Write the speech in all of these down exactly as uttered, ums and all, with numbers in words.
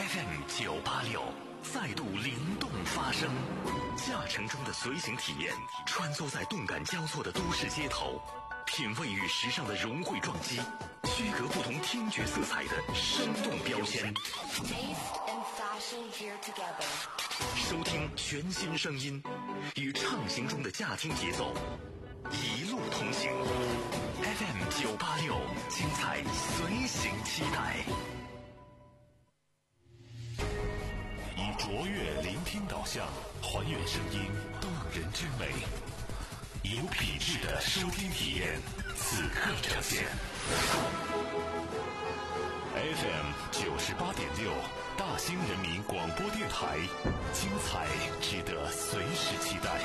F M 九八六再度灵动发声，驾乘中的随行体验，穿梭在动感交错的都市街头，品味与时尚的融汇撞击，区隔不同听觉色彩的生动标签。收听全新声音，与畅行中的驾听节奏，一路同行。F M 九八六，精彩随行期待。以卓越聆听导向，还原声音动人之美，以有品质的收听体验，此刻呈现。F M 九十八点六，大兴人民广播电台，精彩值得随时期待。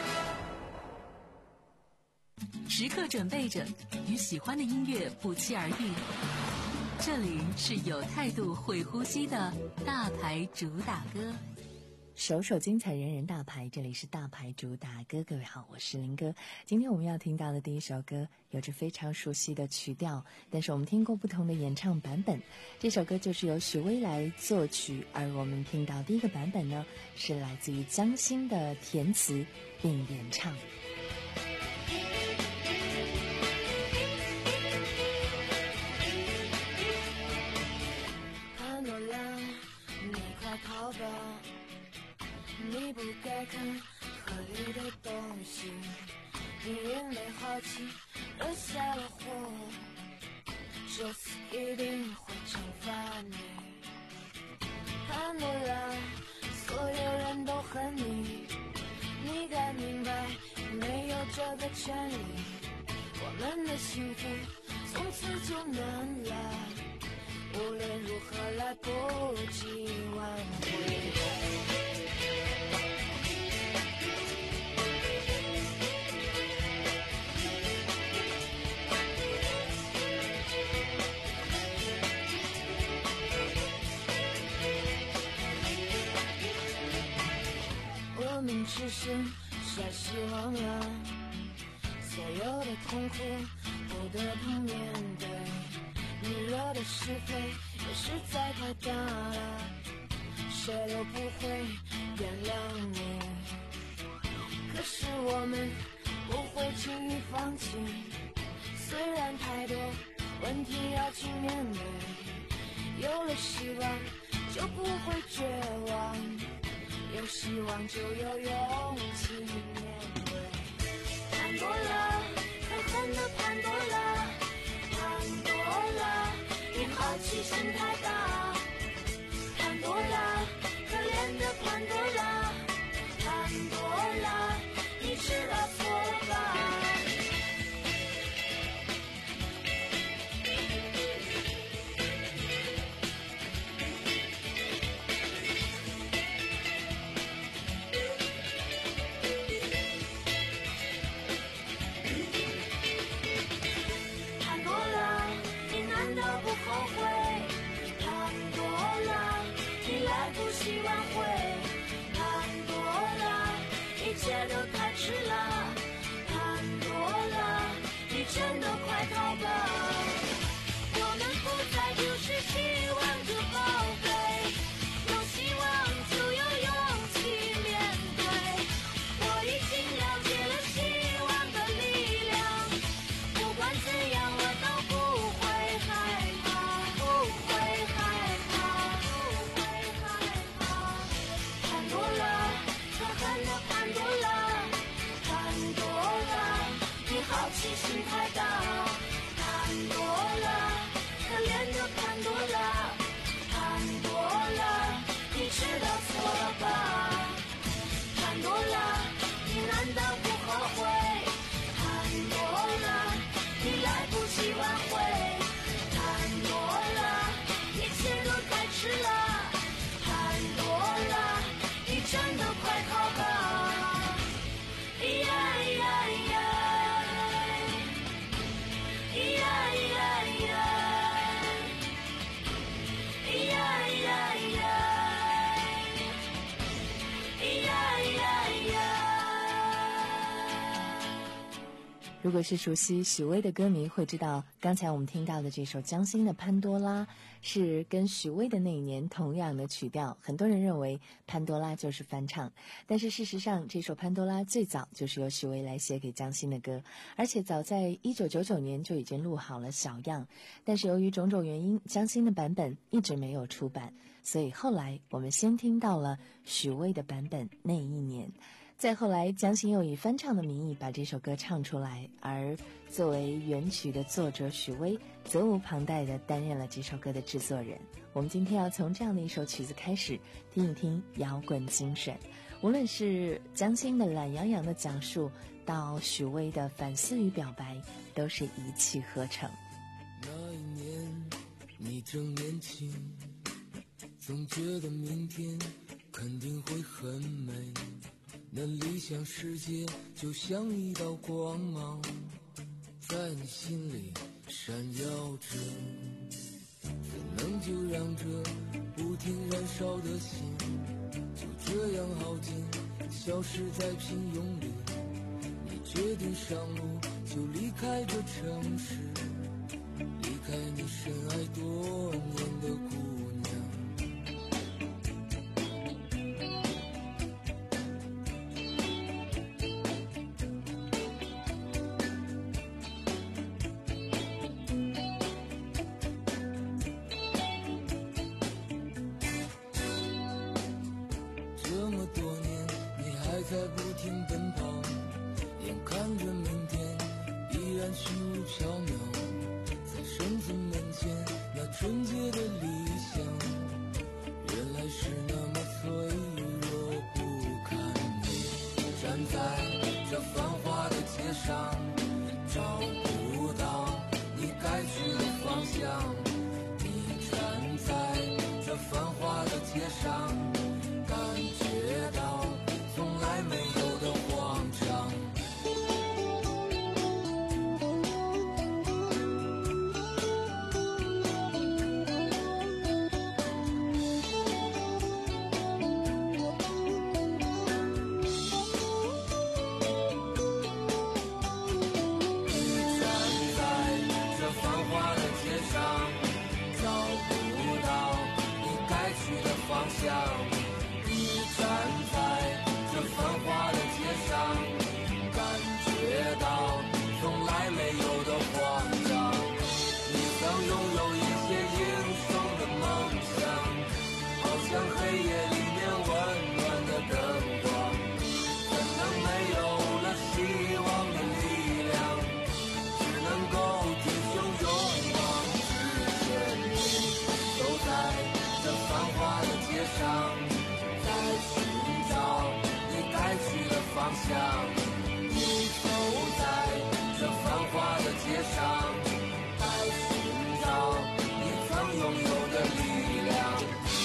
时刻准备着，与喜欢的音乐不期而遇。这里是有态度、会呼吸的大牌主打歌， 首首精彩，人人大牌。这里是大牌主打歌，各位好，我是林哥。今天我们要听到的第一首歌，有着非常熟悉的曲调，但是我们听过不同的演唱版本。这首歌就是由许巍来作曲，而我们听到第一个版本呢，是来自于江心的填词并演唱。 逃吧，你不该看河里的东西，你因为好奇惹下了祸，这次一定会惩罚你。潘多拉，所有人都恨你，你该明白没有这个权利，我们的幸福从此就难了，无论如何来不及挽回。我们只剩下希望了，所有的痛苦不得不面对，你惹的是非也实在太大了，谁都不会原谅你。可是我们不会轻易放弃，虽然太多问题要去面对，有了希望就不会绝望，有希望就有勇气面对。潘多拉，可恨的潘多拉，潘多拉，你好奇心太大。潘多拉，可怜的潘多拉，潘多拉，你知道错了吧？ 如果是熟悉许巍的歌迷会知道，刚才我们听到的这首江心的《潘多拉》是跟许巍的那一年同样的曲调，很多人认为潘多拉就是翻唱，但是事实上这首潘多拉最早就是由许巍来写给江心的歌，而且早在一九九九年就已经录好了小样，但是由于种种原因，江心的版本一直没有出版，所以后来我们先听到了许巍的版本那一年，再后来江心又以翻唱的名义把这首歌唱出来，而作为原曲的作者许巍责无旁贷地担任了这首歌的制作人。我们今天要从这样的一首曲子开始听一听摇滚精神，无论是江心的懒洋洋的讲述，到许巍的反思与表白，都是一气呵成。 那一年你正年轻，总觉得明天肯定会很美，那理想世界就像一道光芒，在你心里闪耀着，怎能就让这不停燃烧的心就这样耗尽，消失在平庸里。你决定上路，就离开这城市，离开你深爱多年的姑娘。在不停奔跑，眼看着明天依然虚无缥缈，在生死面前那纯洁的理想，原来是那么脆弱不堪。你站在这繁华的街上，找不到你该去的方向。你站在这繁华的街上，感觉到从来没有的慌张。你站在这繁华的街上，找不到你该去的方向。你站在这繁华的街上，感觉到从来没有的慌张。你曾拥有一些英雄的梦想，好像黑夜里面温暖的灯光，怎能没有了希望的力量，只能够挺胸勇往直前。你走在这繁华的街上，在寻找你该去的方向。你走在这繁华的街上，在寻找你曾拥有的力量。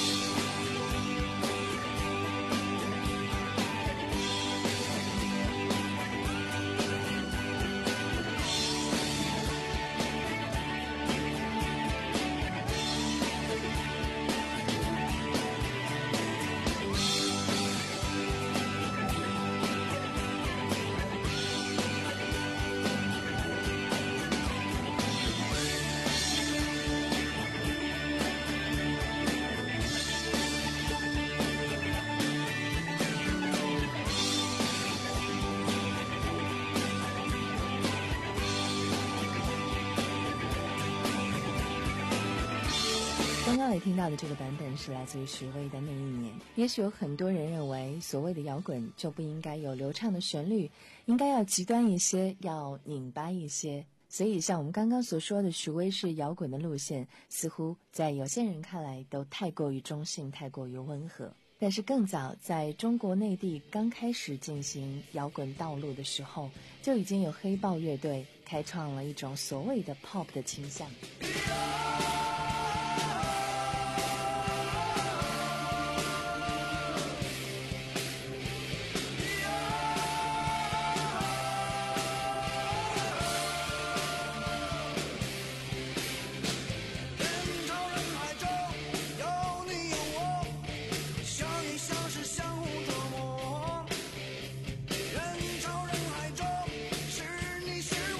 刚刚也听到的这个版本是来自于许巍的那一年。也许有很多人认为，所谓的摇滚就不应该有流畅的旋律，应该要极端一些，要拧巴一些。所以像我们刚刚所说的许巍式摇滚的路线，似乎在有些人看来都太过于中性，太过于温和。但是更早在中国内地刚开始进行摇滚道路的时候，就已经有黑豹乐队开创了一种所谓的 pop 的倾向。 是你是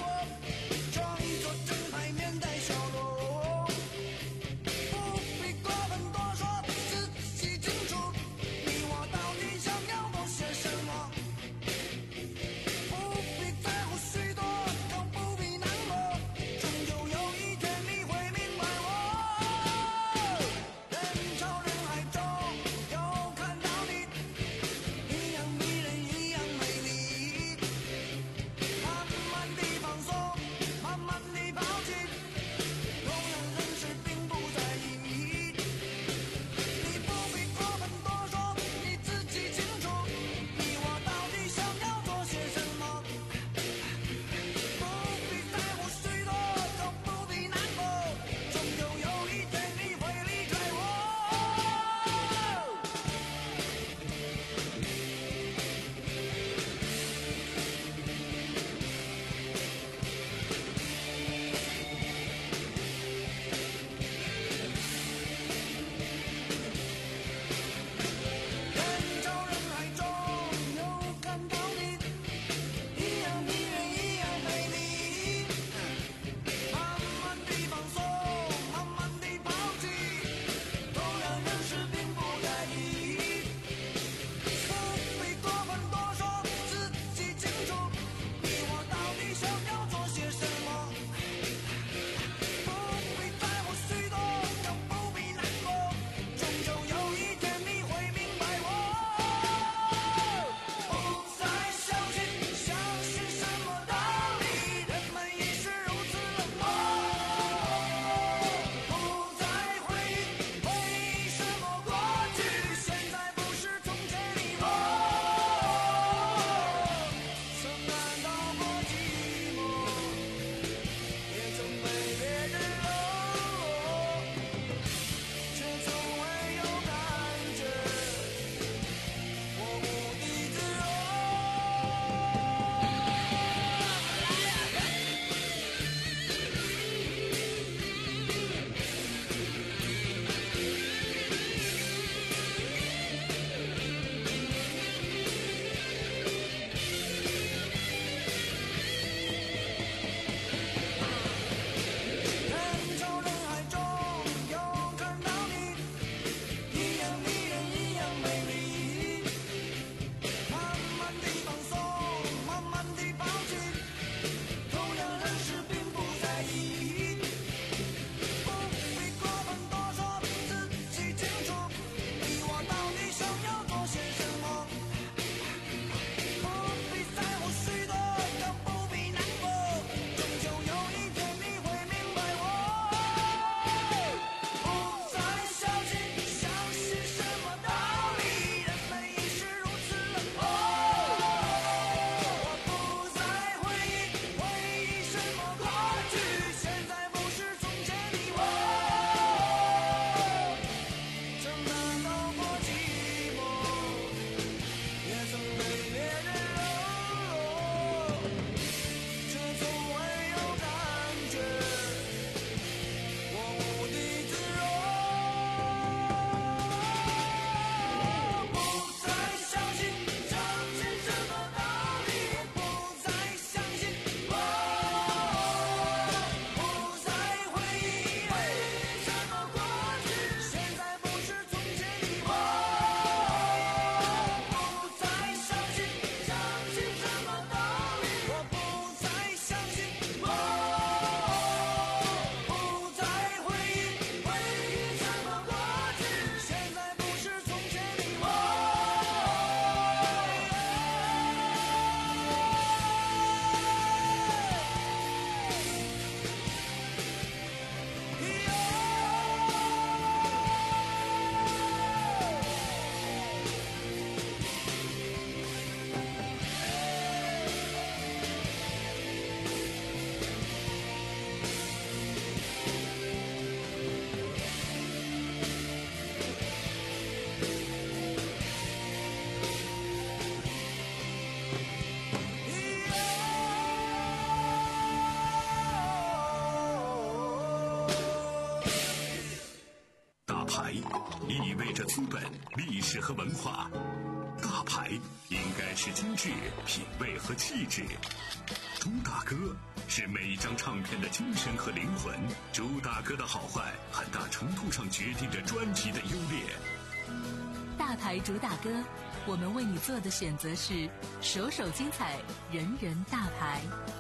牌意味着资本、历史和文化，大牌应该是精致、品味和气质。朱大哥是每一张唱片的精神和灵魂，朱大哥的好坏很大程度上决定着专辑的优劣。 大牌主打歌，我们为你做的选择是首首精彩，人人大牌。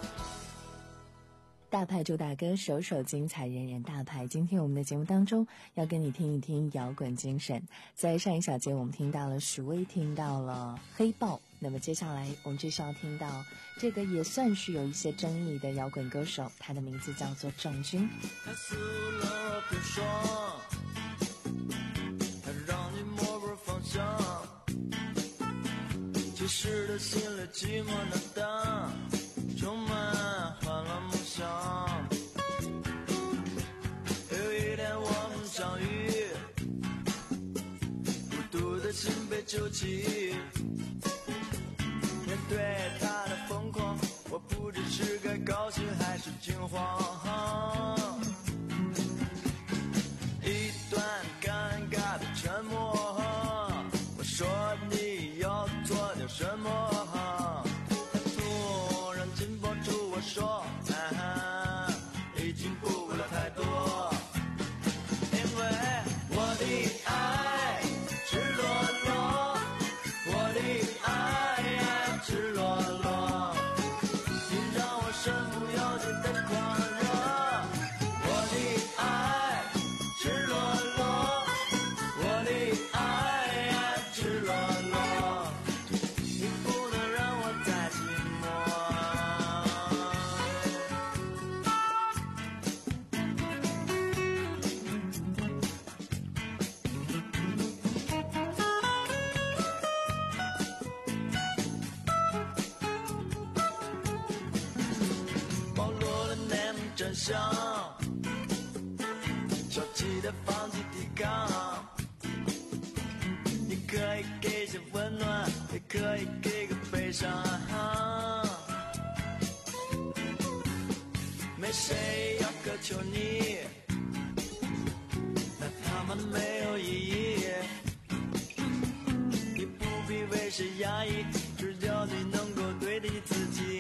大牌主打歌，首首精彩，人人大牌。今天我们的节目当中要跟你听一听摇滚精神。在上一小节我们听到了许巍，听到了黑豹，那么接下来我们就是要听到这个也算是有一些争议的摇滚歌手，他的名字叫做郑钧。 他撕了冰霜，他让你摸不着方向，其实他心里寂寞难当，充满欢乐梦想。有一天我们相遇，孤独的心被揪起，面对他的疯狂，我不知是该高兴还是惊慌。一段尴尬的沉默，我说你要做点什么，他突然紧抱住我说，啊，已经不了太多，因为我的爱赤裸裸，我的爱赤裸裸，你让我身不由己的狂热，我的爱赤裸裸，我的爱赤裸裸，你不能让我再寂寞。暴露了内幕真相，消极的放弃抵抗，你可以给些温暖，也可以给个悲伤，没谁要苛求你，那他妈的没有意义，你不必为谁压抑，只要你能够对得起自己，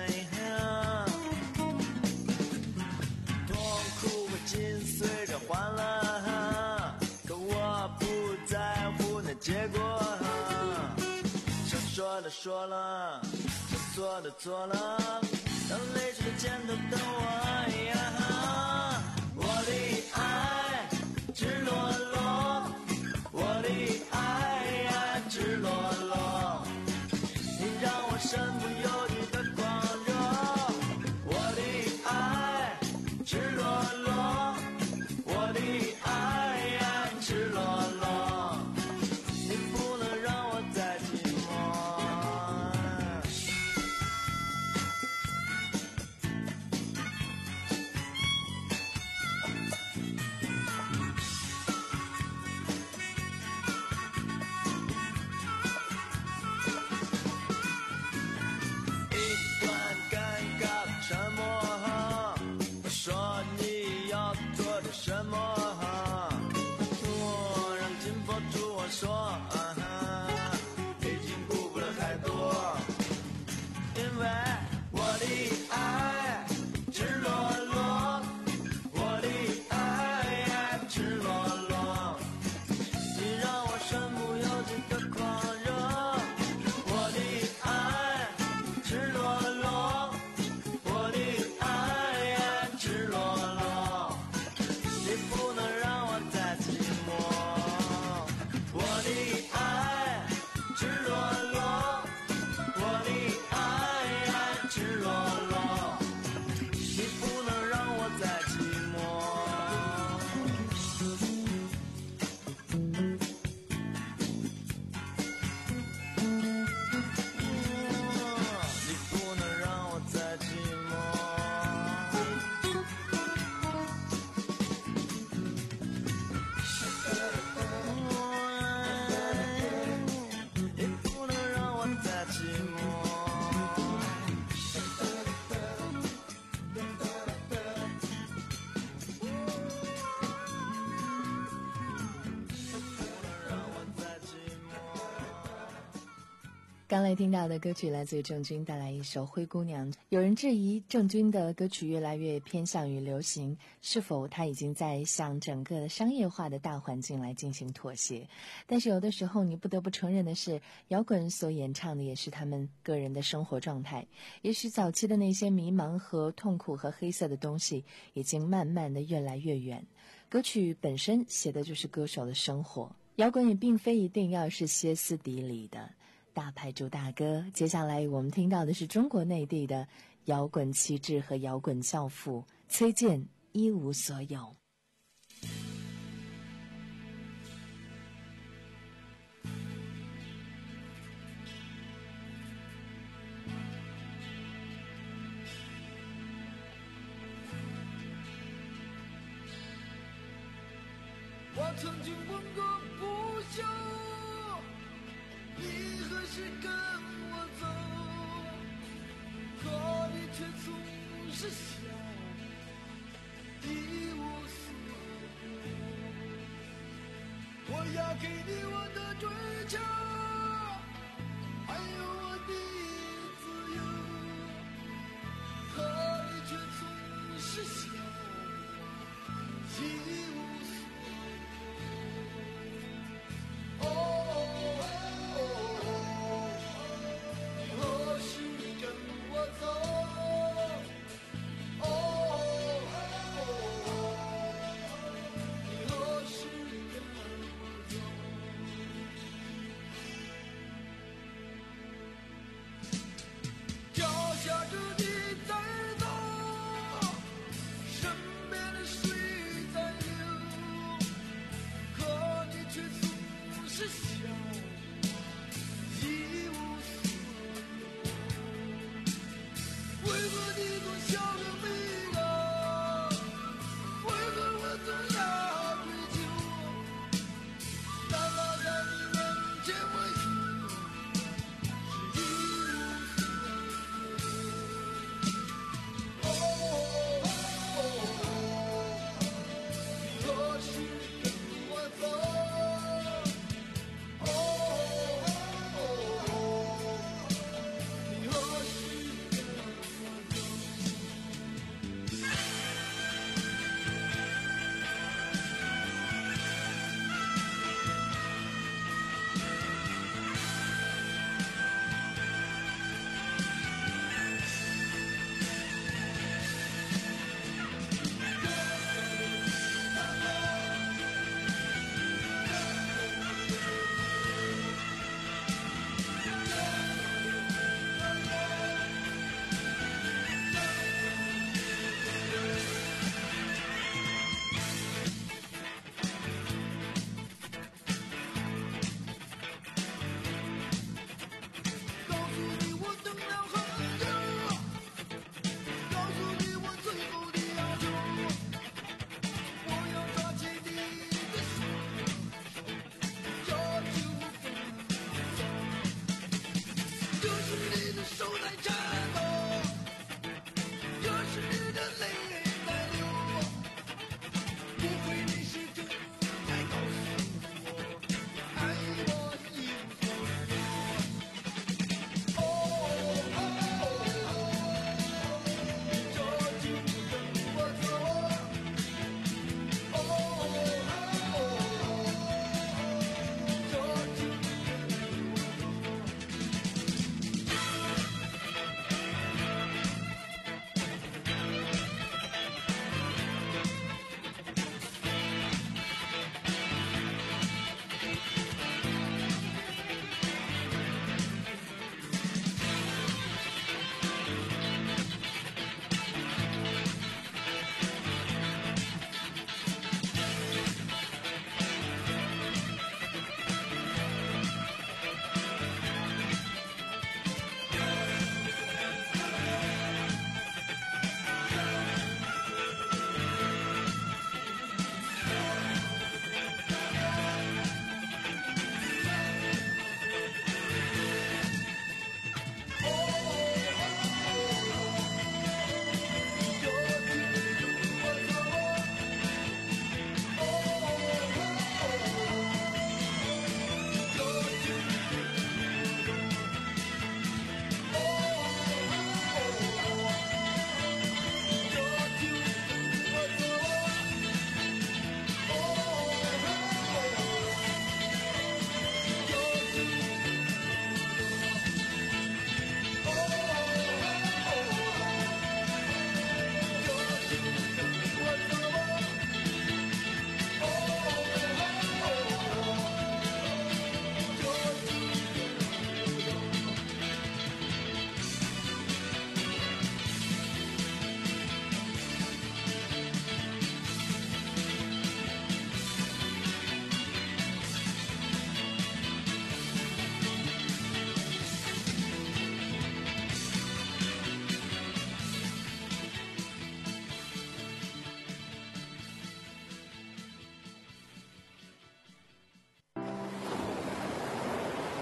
痛苦会紧随着欢乐，可我不在乎那结果，想说的说了，想做的做了，当泪水的肩头等我呀，我的爱赤裸裸，我的爱赤裸裸，你让我身不由己的狂热，我的爱赤裸裸，我的爱赤裸裸，你不能让我再寂寞。一段尴尬的沉默，我说你要做点什么，突刚才听到的歌曲来自于郑钧，带来一首《灰姑娘》。有人质疑郑钧的歌曲越来越偏向于流行，是否他已经在向整个的商业化的大环境来进行妥协？但是有的时候你不得不承认的是，摇滚所演唱的也是他们个人的生活状态。也许早期的那些迷茫和痛苦和黑色的东西已经慢慢的越来越远，歌曲本身写的就是歌手的生活。摇滚也并非一定要是歇斯底里的。大牌主打歌，接下来我们听到的是中国内地的摇滚旗帜和摇滚教父崔健，一无所有。 我曾经问过不休，你何时跟我走？可你却总是笑，一无所有。我要给你我的追求，还有我的自由，可你却总是笑，一无所有。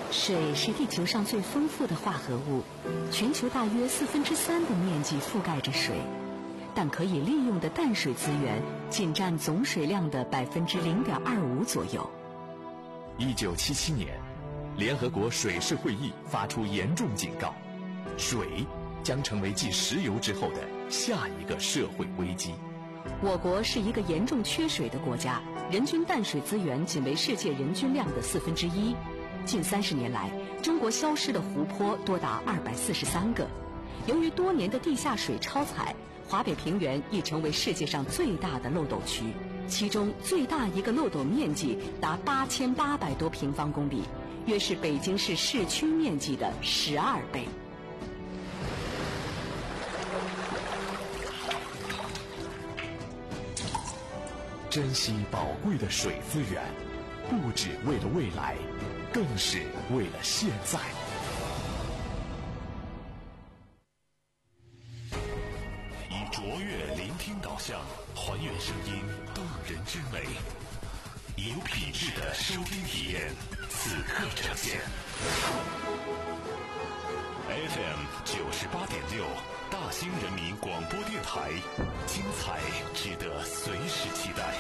水是地球上最丰富的化合物，全球大约四分之三的面积覆盖着水，但可以利用的淡水资源仅占总水量的百分之零点二五左右。 一九七七年，联合国水事会议发出严重警告，水将成为继石油之后的下一个社会危机。 我国是一个严重缺水的国家，人均淡水资源仅为世界人均量的四分之一。近三十年来，中国消失的湖泊多达二百四十三个。由于多年的地下水超采，华北平原已成为世界上最大的漏斗区，其中最大一个漏斗面积达八千八百多平方公里，约是北京市市区面积的十二倍。 珍惜宝贵的水资源，不只为了未来，更是为了现在。以卓越聆听导向，还原声音动人之美，以有品质的收听体验，此刻呈现。F M 九十八点六，大兴人民广播电台，精彩值得随时期待。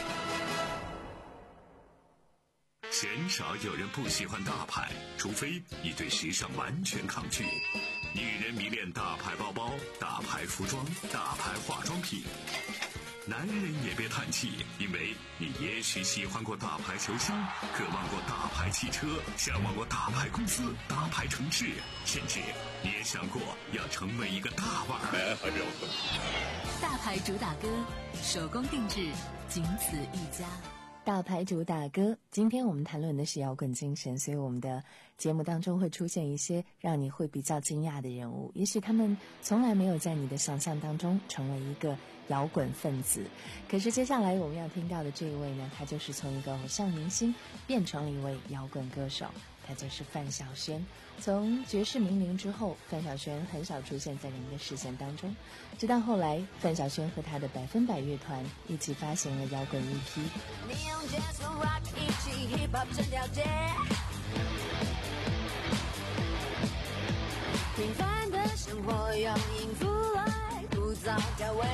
鲜少有人不喜欢大牌，除非你对时尚完全抗拒。女人迷恋大牌包包、大牌服装、大牌化妆品。男人也别叹气，因为你也许喜欢过大牌球星，渴望过大牌汽车，向往过大牌公司、大牌城市，甚至你也想过要成为一个大腕儿。 大牌主打歌，手工定制，仅此一家。 大牌主打歌，今天我们谈论的是摇滚精神，所以我们的节目当中会出现一些让你会比较惊讶的人物，也许他们从来没有在你的想象当中成为一个摇滚分子，可是接下来我们要听到的这一位呢，他就是从一个偶像明星变成了一位摇滚歌手，他就是范晓萱。从绝世名伶之后，范晓萱很少出现在人们的视线当中，直到后来范晓萱和他的百分百乐团一起发行了摇滚 E P。 你用 Jazz 和 Rock 一起 Hip Hop 整条街，平凡的生活用音符来鼓噪调味，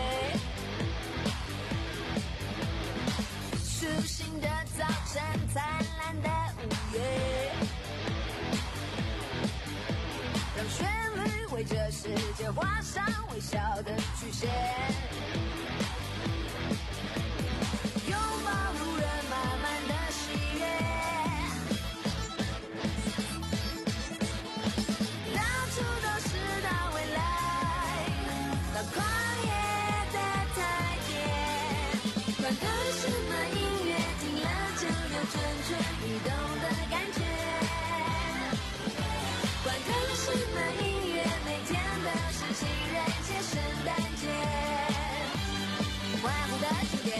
舒心的早晨，灿烂的午夜，让旋律为这世界画上微笑的曲线，拥抱路人满满的喜悦，到处都是大未来，到旷野的台阶，管它什么音乐，听了就有蠢蠢欲动的感觉，管它什么音乐，每天都是情人节、圣诞节，欢呼的庆典。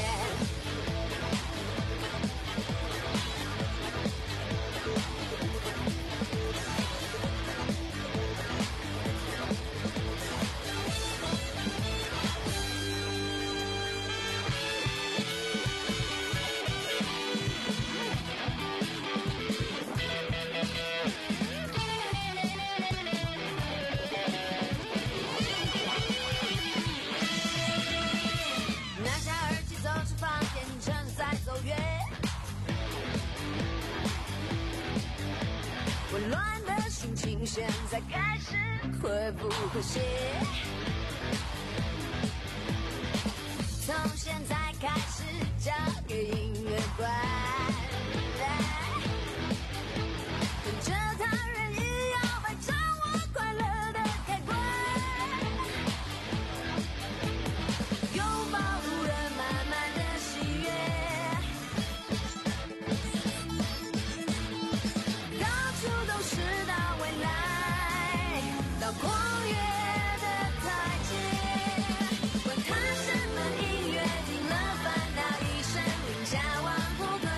拿下耳机，走出房间，正在走远，混乱的心情现在开始恢复和谐，从现在开始交给音乐观，跟着他人一摇摆，掌握快乐的开关，拥抱路人满满的喜悦，到处都是大未来，到旷野的台阶，管他什么音乐，听了烦恼一声，零下往后退，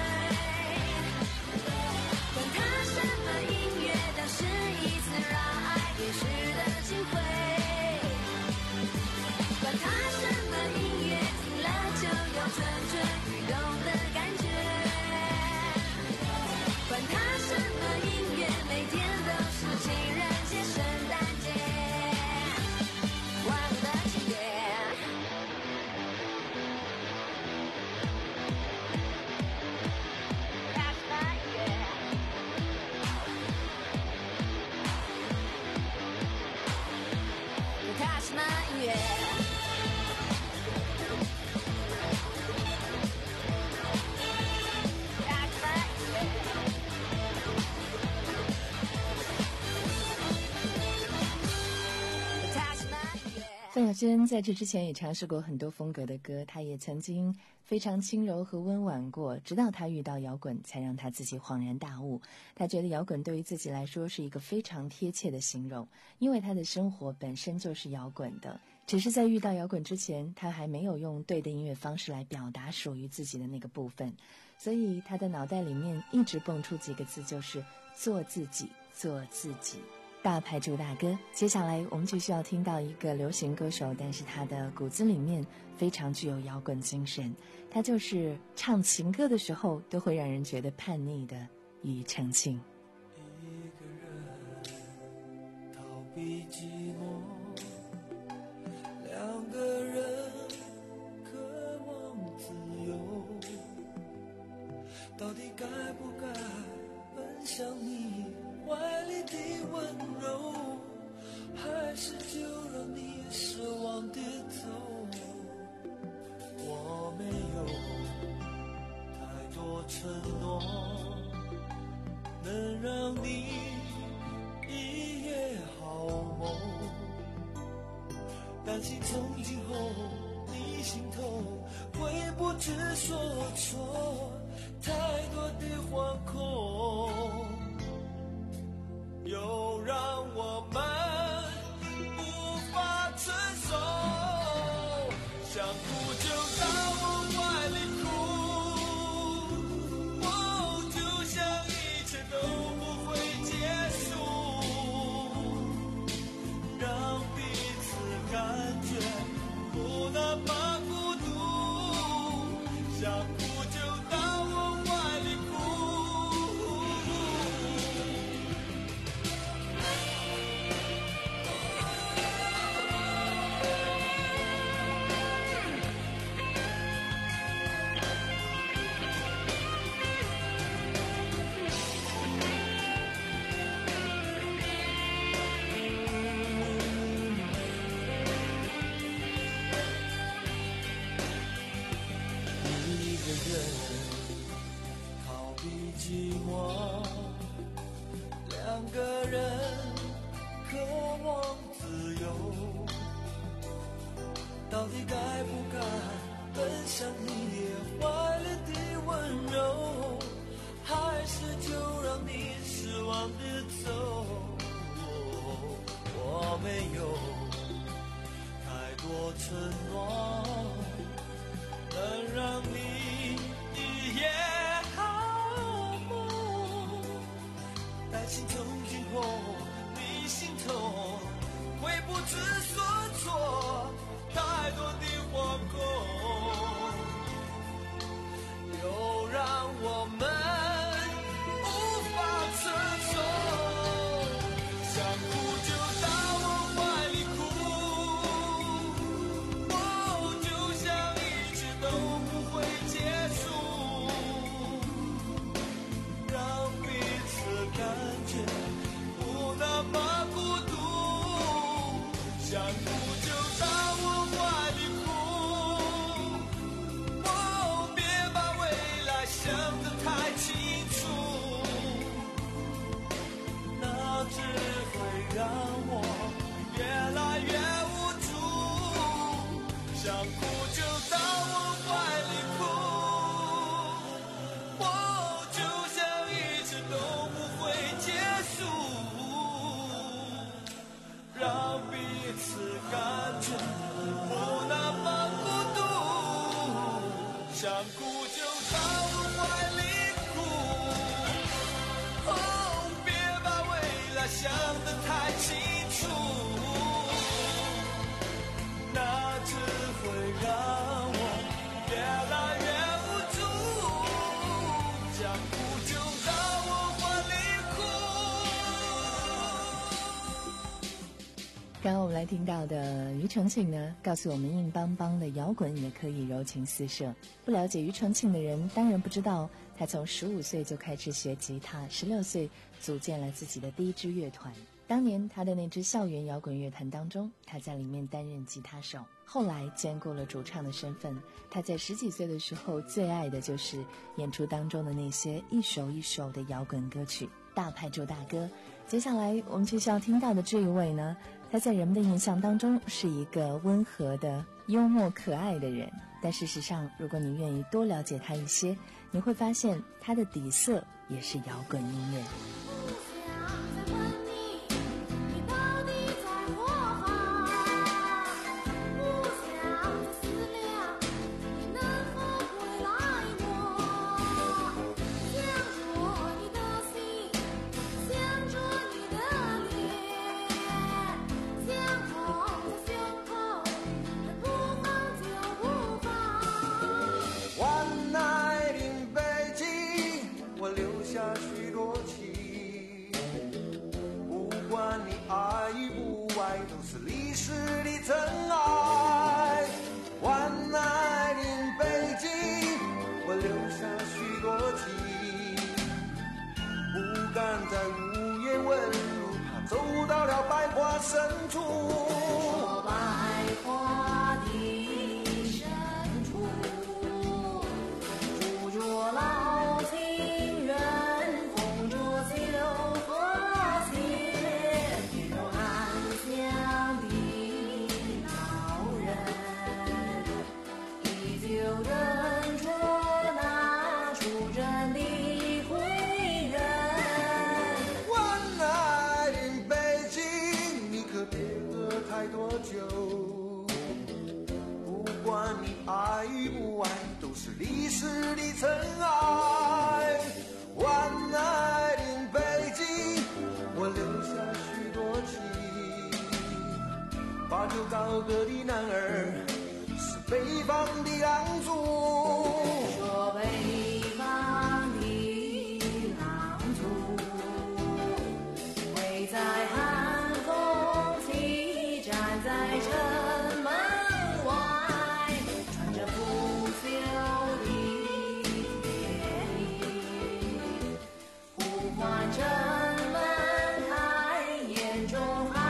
范晓萱在这之前也尝试过很多风格的歌，她也曾经非常轻柔和温婉过，直到她遇到摇滚，才让她自己恍然大悟。她觉得摇滚对于自己来说是一个非常贴切的形容，因为她的生活本身就是摇滚的，只是在遇到摇滚之前，她还没有用对的音乐方式来表达属于自己的那个部分，所以她的脑袋里面一直蹦出几个字，就是做自己，做自己。大牌主打歌，接下来我们就需要听到一个流行歌手，但是他的骨子里面非常具有摇滚精神，他就是唱情歌的时候都会让人觉得叛逆的庾澄庆。 一个人逃避寂寞，两个人渴望自由，到底该不该奔向你怀里的温柔，还是就让你失望跌头？我没有太多承诺，能让你一夜好梦，担心从今后你心头会不知所措，太多的惶恐又让我们无法承受，想哭就到我怀里哭，哦，就像一切都不会结束，让彼此感觉不那么孤独，想哭就到我怀里哭。逃避寂寞，两个人渴望自由，到底该不该奔向你怀里的温柔，还是就让你失望的走？我没有太多承诺，能让你一夜好梦，担心从今后你心头会不知所措，太多的惶恐又让我们无法承受，想哭就到我怀里哭，哦，就像一切都不会结束，让彼此感觉不那么孤独，想哭就到我怀里哭，哦，别把未来想得太清楚，那只会让我越来越无助，想哭就到我怀里哭，哦，就像一直都不会结束，让彼此感觉不那么孤独，想哭就到我怀里哭，哦，别把未来想得太清楚，那只会让我越来越无助，想哭就到我怀里哭。 刚刚我们来听到的庾澄庆呢，告诉我们硬邦邦的摇滚也可以柔情四射。不了解庾澄庆的人当然不知道，他从十五岁就开始学吉他，十六岁组建了自己的第一支乐团。当年他的那支校园摇滚乐团当中，他在里面担任吉他手，后来兼顾了主唱的身份。他在十几岁的时候最爱的就是演出当中的那些一首一首的摇滚歌曲，大牌主打歌。接下来我们接下要听到的这一位呢， 他在人们的印象当中是一个温和的、幽默可爱的人，但事实上，如果你愿意多了解他一些，你会发现他的底色也是摇滚音乐。 高歌的男儿是北方的狼族， 说北方的狼族会在寒风起站在城门外，穿着不朽的铁衣，呼唤城门开，眼中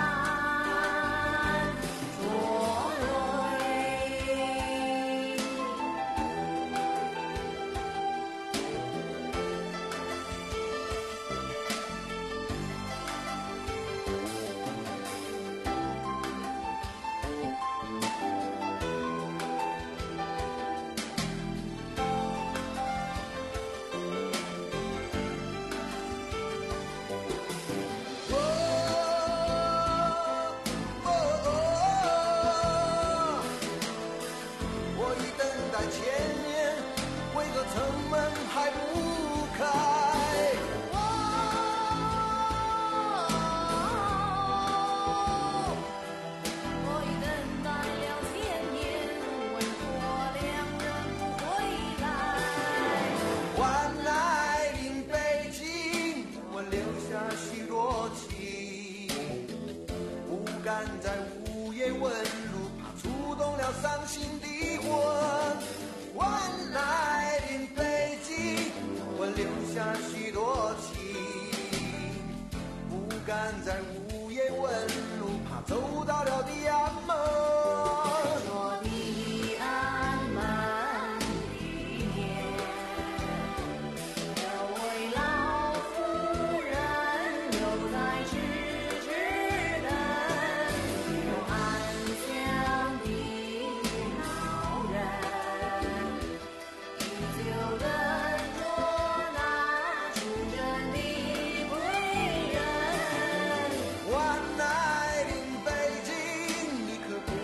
伤心的魂，万来临北京，我留下许多情，不敢在午夜问路，怕走到了地安门。 说地安门里面有位老妇人，留在痴痴等，有安详的万来临北京，你可别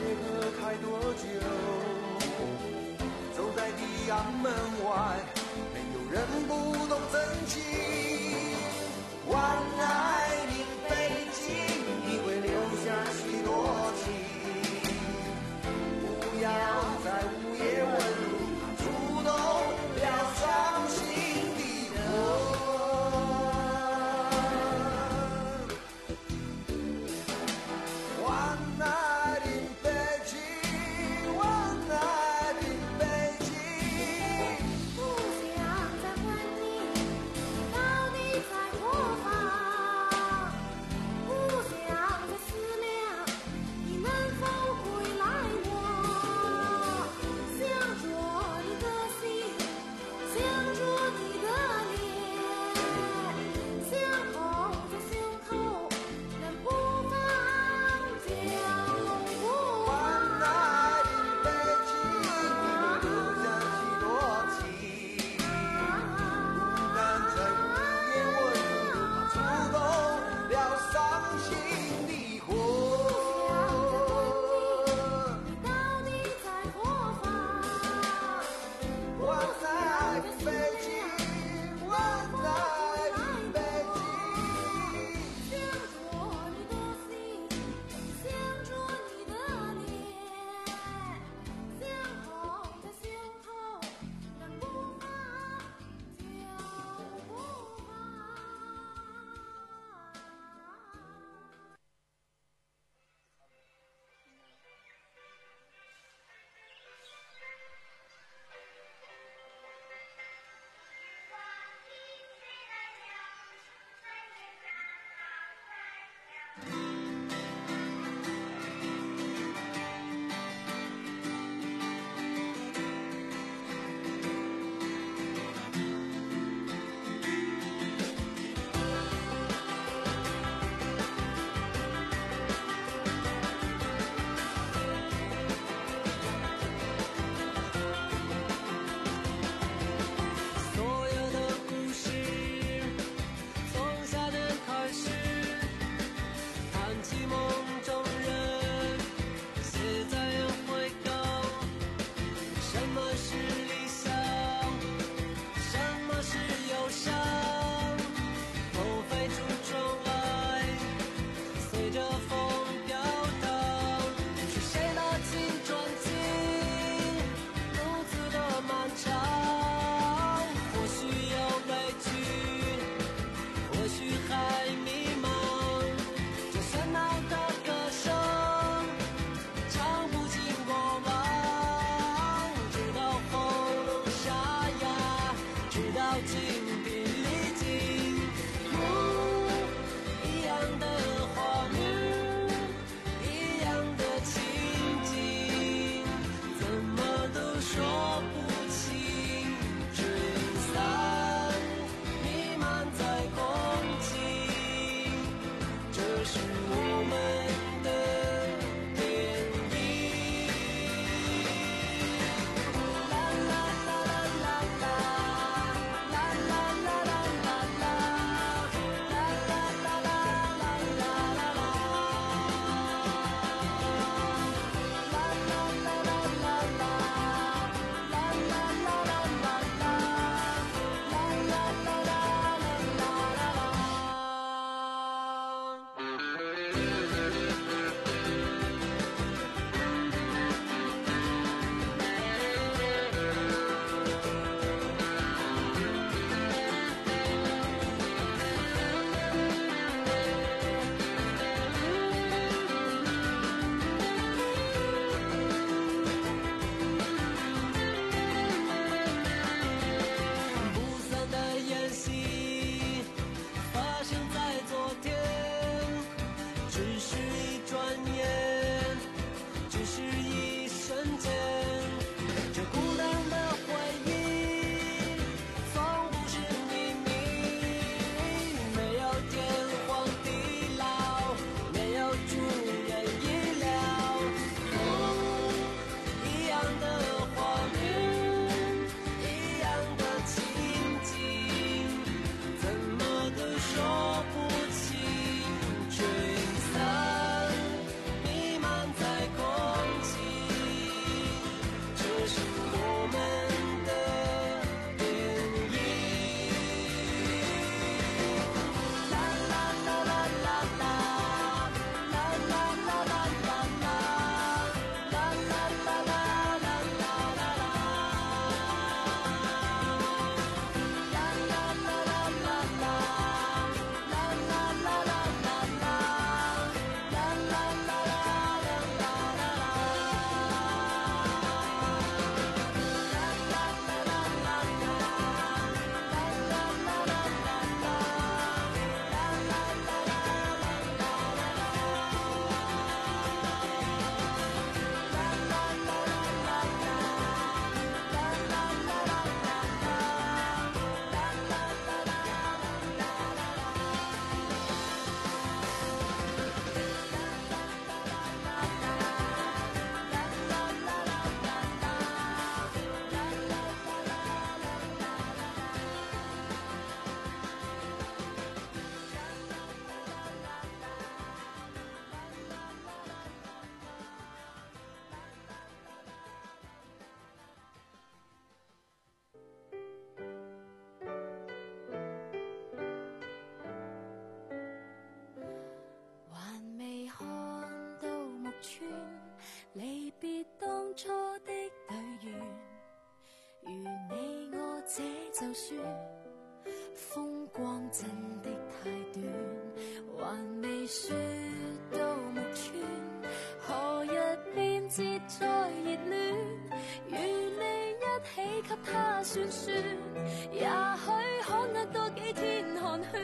就算風光真的太短，還未說到木村，何日變節再熱戀，與你一起給他算算，也許可握多幾天寒暄。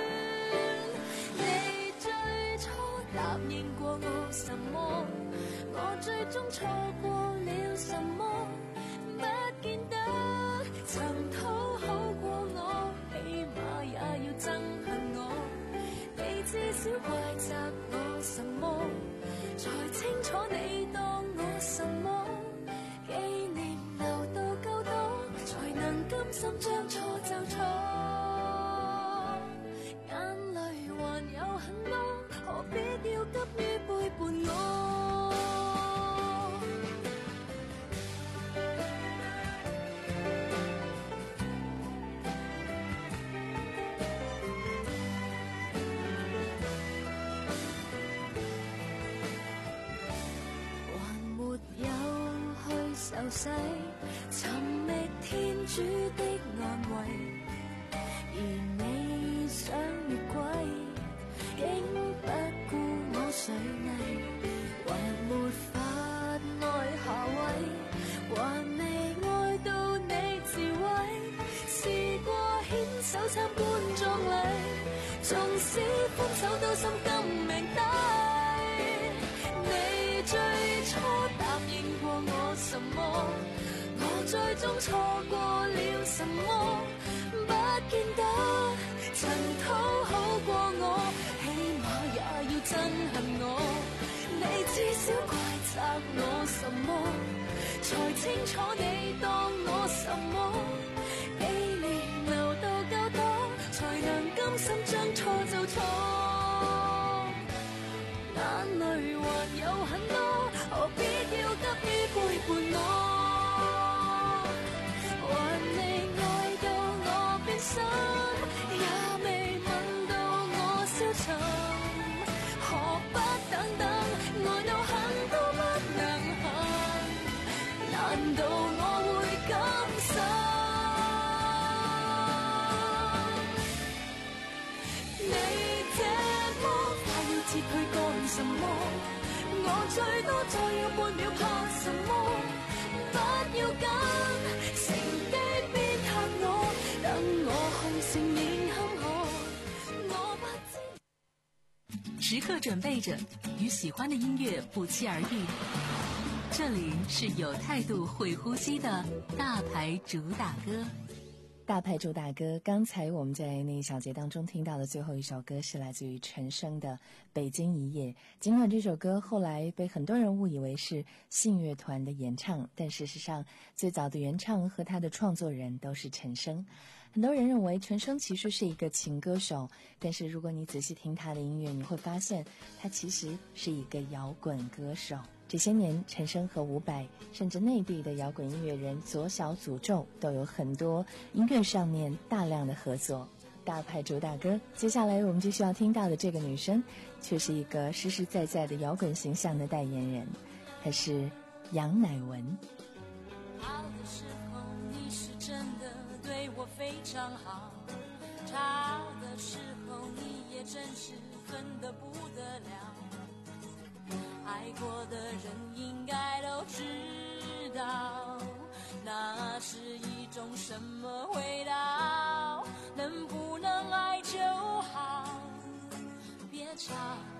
你最初答應過我什麼，我最終錯過了什麼，不見得曾討好過我，起碼也要憎恨我。你至少怪責我什麼，才清楚你當我什麼。紀念留到夠多，才能甘心將錯就錯。眼淚還有很多，何必要急於背叛我。受洗尋覓天主的安慰，而你想越軌，竟不顧我水泥，還沒法愛下位，還未愛到你自毀，試過牽手參觀葬禮，縱使分手都心甘命抵。你最初答應過我什麼，我最終錯過了什麼，不見得曾討好過我，起碼也要憎恨我。你至少怪責我什麼，才清楚你當我什麼。紀念留到夠多，才能甘心將錯就錯。眼淚還有很多，何必要急於背叛我。還未愛到我變心，也未問到我消沉，何不等等，愛到恨都不能恨，難道我會甘心？你這麼快要撤去幹什麼？我最多再要半秒怕什麼？不要緊，乘機鞭撻我，等我紅成面坎坷，我不知。 時刻準備着，與喜歡的音樂不期而遇。這裡是有態度、會呼吸的大牌主打歌。 大牌主打歌，剛才我們在那一小節當中聽到的最後一首歌是來自於陳升的《北京一夜》。儘管這首歌後來被很多人誤以為是信樂團的演唱，但事實上最早的原唱和他的創作人都是陳升。很多人認為陳升其實是一個情歌手，但是如果你仔細聽他的音樂，你會發現他其實是一個搖滾歌手。這些年，陳升和伍佰，甚至內地的搖滾音樂人左小詛咒都有很多音樂上面大量的合作。大牌主打歌，接下來我們繼續要聽到的這個女生，卻是一個實實在在的搖滾形象的代言人，她是楊乃文。 好的時候你是真的對我非常好，差的時候你也真是恨得不得了。愛過的人應該都知道，那是一種什麼味道，能不能愛就好，別吵。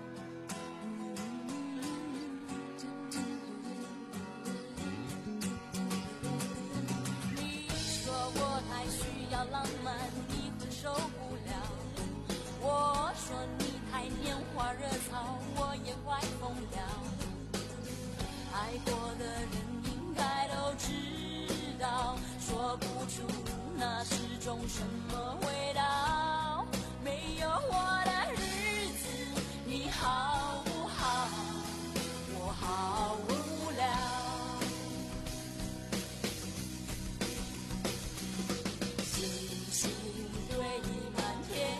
你說我太需要浪漫，你會受不了，我說你太拈花惹草，我也快瘋了。愛過的人應該都知道，說不出那是種什麼味道。沒有我的日子你好不好？我好無聊。星星堆滿天，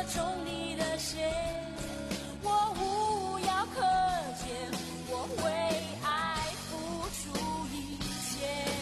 中你的线，我无药可解，我为爱付出一切。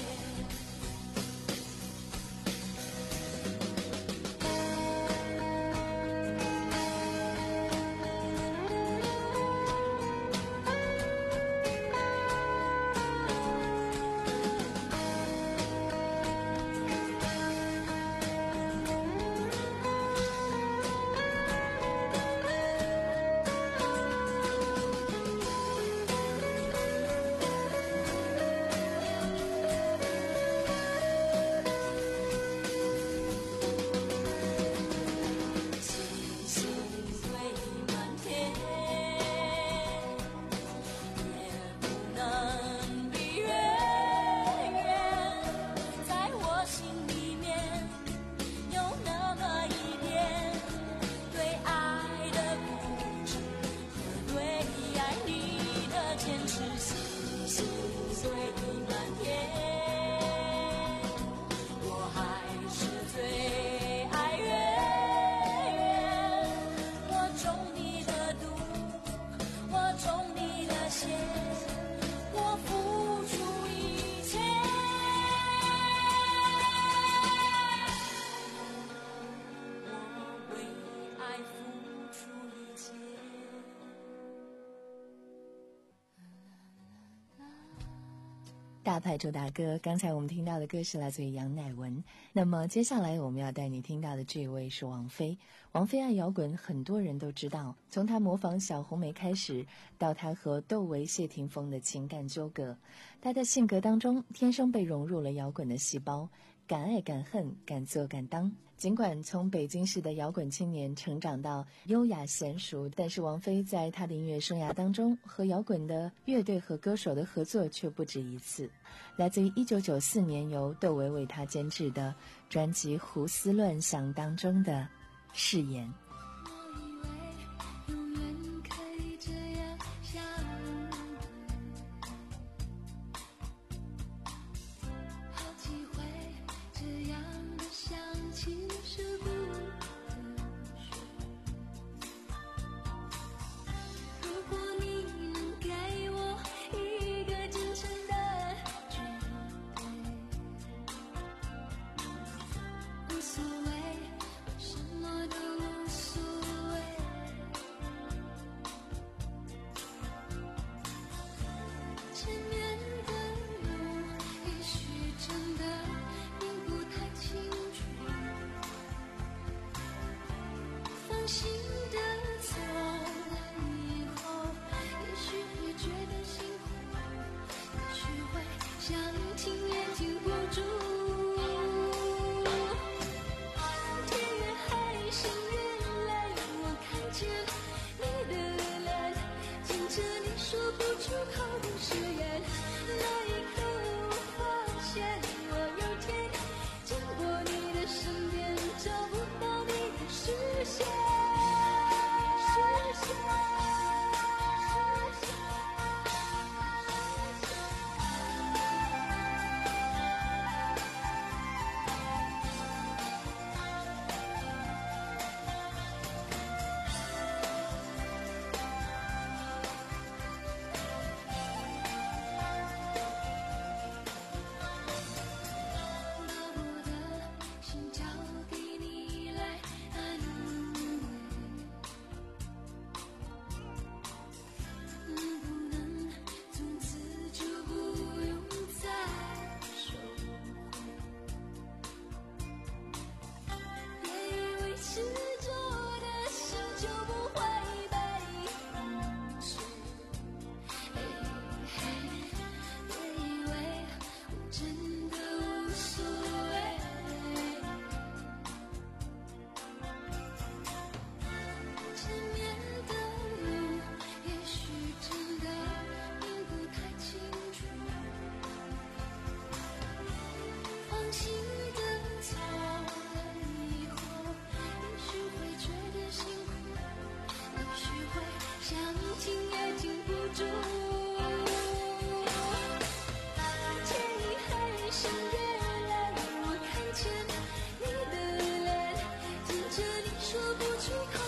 大牌主打歌，刚才我们听到的歌是来自于杨乃文。那么接下来我们要带你听到的这位是王菲。王菲爱摇滚，很多人都知道，从她模仿小红梅开始，到她和窦唯、谢霆锋的情感纠葛，她的性格当中天生被融入了摇滚的细胞，敢爱敢恨，敢做敢当。尽管从北京市的摇滚青年成长到优雅娴熟，但是王菲在她的音乐生涯当中和摇滚的乐队和歌手的合作却不止一次。来自于一九九四年由窦唯为她监制的专辑《胡思乱想》当中的《誓言》。 说不出口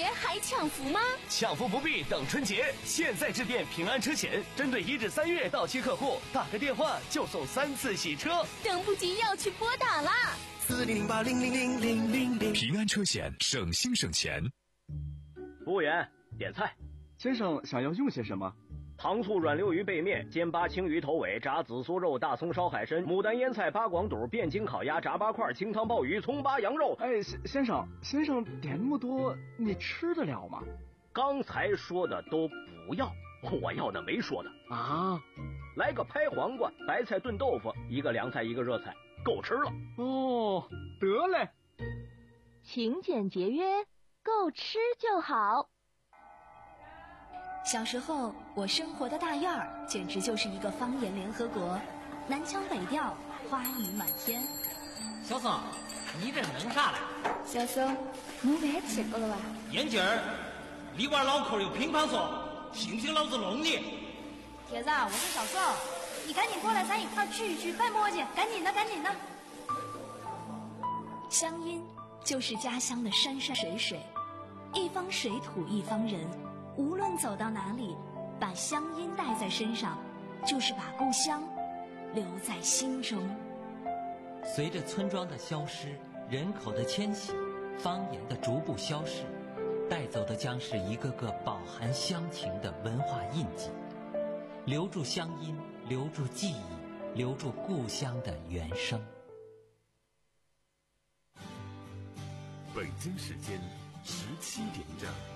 节还抢福吗？ 抢福不必等春节，现在致电平安车险，针对一至三月到期客户，打个电话就送三次洗车。 等不及要去拨打啦！ 四零零八零零零零零零。 平安车险，省心省钱。 服务员，点菜。 先生想要用些什么？ 糖醋软溜鱼背面、煎八青鱼头尾、炸紫苏肉、大葱烧海参、牡丹腌菜、八广肚、汴京烤鸭、炸八块、清汤鲍鱼、葱八羊肉。 哎，先生，先生点那么多，你吃得了吗？ 刚才说的都不要，我要的没说的啊。 来个拍黄瓜、白菜炖豆腐，一个凉菜，一个热菜，够吃了。 哦，得嘞。 勤俭节约，够吃就好。 小时候，我生活的大院儿简直就是一个方言联合国，南腔北调，花语满天。 小宋，你这弄啥嘞？ 小宋，侬饭吃过了吧？ 眼镜儿，你玩脑壳有乒乓球，信不信老子弄你？ 铁子，我是小宋，你赶紧过来，咱一块儿聚一聚，办磨叽，赶紧的，赶紧的。 乡音就是家乡的山山水水，一方水土一方人。无论走到哪里，把乡音带在身上，就是把故乡留在心中。 随着村庄的消失，人口的迁徙，方言的逐步消逝，带走的将是一个个饱含乡情的文化印记。留住乡音，留住记忆，留住故乡的原声。 北京时间十七点整。